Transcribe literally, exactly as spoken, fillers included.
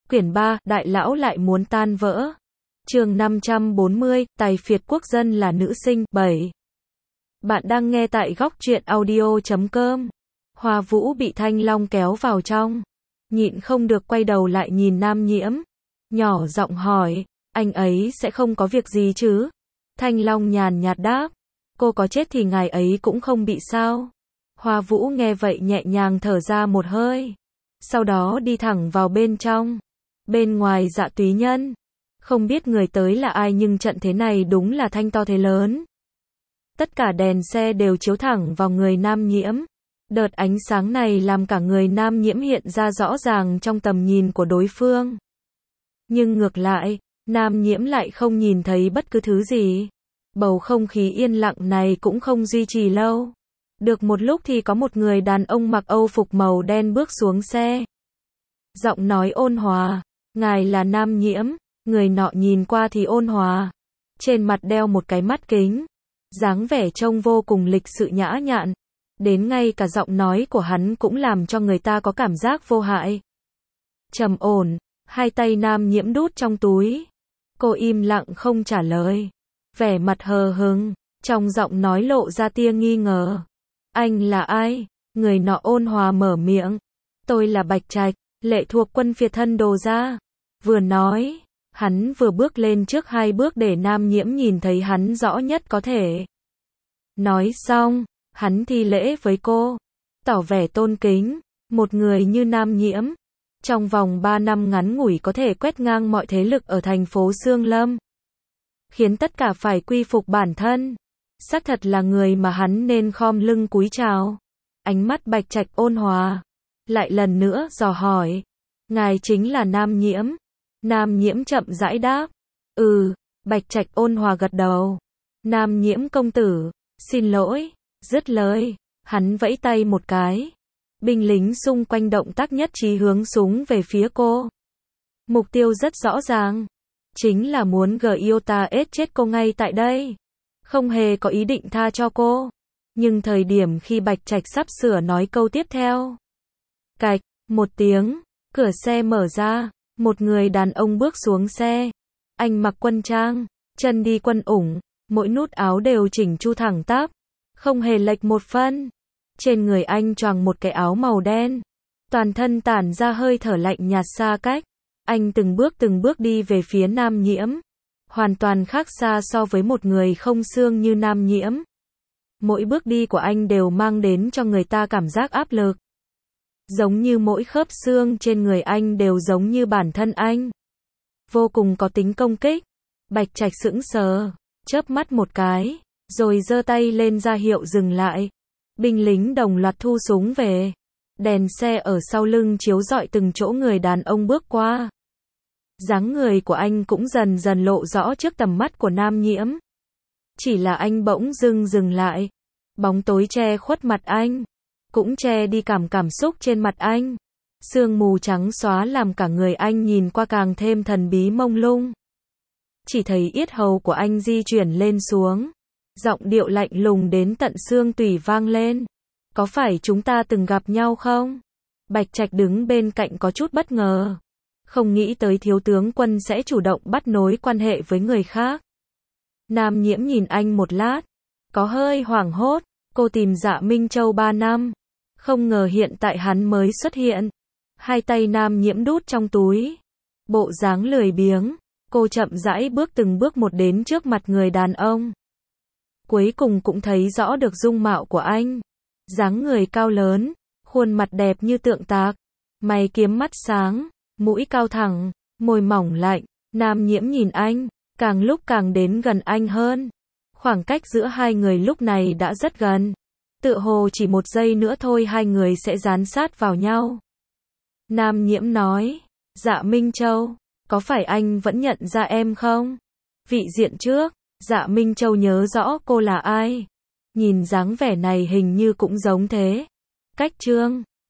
Quyển ba, Đại lão lại muốn tan vỡ. Chương năm trăm bốn mươi, Tài phiệt quốc dân là nữ sinh. bảy. Bạn đang nghe tại góc truyện audio chấm com. Hoa Vũ bị Thanh Long kéo vào trong, nhịn không được quay đầu lại nhìn Nam Nhiễm, nhỏ giọng hỏi, anh ấy sẽ không có việc gì chứ? Thanh Long nhàn nhạt đáp, cô có chết thì ngài ấy cũng không bị sao. Hoa Vũ nghe vậy nhẹ nhàng thở ra một hơi, sau đó đi thẳng vào bên trong. Bên ngoài Dạ Túy Nhân, không biết người tới là ai nhưng trận thế này đúng là thanh to thế lớn. Tất cả đèn xe đều chiếu thẳng vào người Nam Nhiễm. Đợt ánh sáng này làm cả người Nam Nhiễm hiện ra rõ ràng trong tầm nhìn của đối phương. Nhưng ngược lại, Nam Nhiễm lại không nhìn thấy bất cứ thứ gì. Bầu không khí yên lặng này cũng không duy trì lâu. Được một lúc thì có một người đàn ông mặc âu phục màu đen bước xuống xe. Giọng nói ôn hòa, ngài là Nam Nhiễm. Người nọ nhìn qua thì ôn hòa, trên mặt đeo một cái mắt kính, dáng vẻ trông vô cùng lịch sự nhã nhặn, đến ngay cả giọng nói của hắn cũng làm cho người ta có cảm giác vô hại. Trầm ổn, hai tay Nam Nhiễm đút trong túi. Cô im lặng không trả lời, vẻ mặt hờ hững, trong giọng nói lộ ra tia nghi ngờ. Anh là ai? Người nọ ôn hòa mở miệng. Tôi là Bạch Trạch, lệ thuộc quân phiệt thân Đồ gia. Vừa nói, hắn vừa bước lên trước hai bước để Nam Nhiễm nhìn thấy hắn rõ nhất có thể. Nói xong, hắn thi lễ với cô, tỏ vẻ tôn kính. Một người như Nam Nhiễm, trong vòng ba năm ngắn ngủi có thể quét ngang mọi thế lực ở thành phố Sương Lâm, khiến tất cả phải quy phục bản thân. Xác thật là người mà hắn nên khom lưng cúi chào. Ánh mắt Bạch Trạch ôn hòa, lại lần nữa dò hỏi, ngài chính là Nam Nhiễm? Nam Nhiễm chậm rãi đáp, ừ. Bạch Trạch ôn hòa gật đầu. Nam Nhiễm công tử, xin lỗi. Dứt lời, hắn vẫy tay một cái. Binh lính xung quanh động tác nhất trí hướng súng về phía cô. Mục tiêu rất rõ ràng, chính là muốn Giota chết cô ngay tại đây. Không hề có ý định tha cho cô. Nhưng thời điểm khi Bạch Trạch sắp sửa nói câu tiếp theo, cạch, một tiếng, cửa xe mở ra. Một người đàn ông bước xuống xe. Anh mặc quân trang, chân đi quân ủng, mỗi nút áo đều chỉnh chu thẳng tắp, không hề lệch một phân. Trên người anh choàng một cái áo màu đen, toàn thân tản ra hơi thở lạnh nhạt xa cách. Anh từng bước từng bước đi về phía Nam Nhiễm, hoàn toàn khác xa so với một người không xương như Nam Nhiễm. Mỗi bước đi của anh đều mang đến cho người ta cảm giác áp lực. Giống như mỗi khớp xương trên người anh đều giống như bản thân anh. Vô cùng có tính công kích. Bạch Trạch sững sờ, chớp mắt một cái, rồi giơ tay lên ra hiệu dừng lại. Binh lính đồng loạt thu súng về. Đèn xe ở sau lưng chiếu rọi từng chỗ người đàn ông bước qua. Dáng người của anh cũng dần dần lộ rõ trước tầm mắt của Nam Nhiễm. Chỉ là anh bỗng dưng dừng lại. Bóng tối che khuất mặt anh, cũng che đi cảm cảm xúc trên mặt anh. Sương mù trắng xóa làm cả người anh nhìn qua càng thêm thần bí mông lung. Chỉ thấy yết hầu của anh di chuyển lên xuống, giọng điệu lạnh lùng đến tận xương tủy vang lên. Có phải chúng ta từng gặp nhau không? Bạch Trạch đứng bên cạnh có chút bất ngờ, không nghĩ tới thiếu tướng quân sẽ chủ động bắt nối quan hệ với người khác. Nam Nhiễm nhìn anh một lát, có hơi hoảng hốt. Cô tìm Dạ Minh Châu ba năm, không ngờ hiện tại hắn mới xuất hiện. Hai tay Nam Nhiễm đút trong túi, bộ dáng lười biếng. Cô chậm rãi bước từng bước một đến trước mặt người đàn ông. Cuối cùng cũng thấy rõ được dung mạo của anh. Dáng người cao lớn, khuôn mặt đẹp như tượng tạc, mày kiếm mắt sáng, mũi cao thẳng, môi mỏng lạnh. Nam Nhiễm nhìn anh, càng lúc càng đến gần anh hơn. Khoảng cách giữa hai người lúc này đã rất gần. Tựa hồ chỉ một giây nữa thôi hai người sẽ dán sát vào nhau. Nam Nhiễm nói, Dạ Minh Châu, có phải anh vẫn nhận ra em không? Vị diện trước, Dạ Minh Châu nhớ rõ cô là ai. Nhìn dáng vẻ này hình như cũng giống thế. Cách Trương,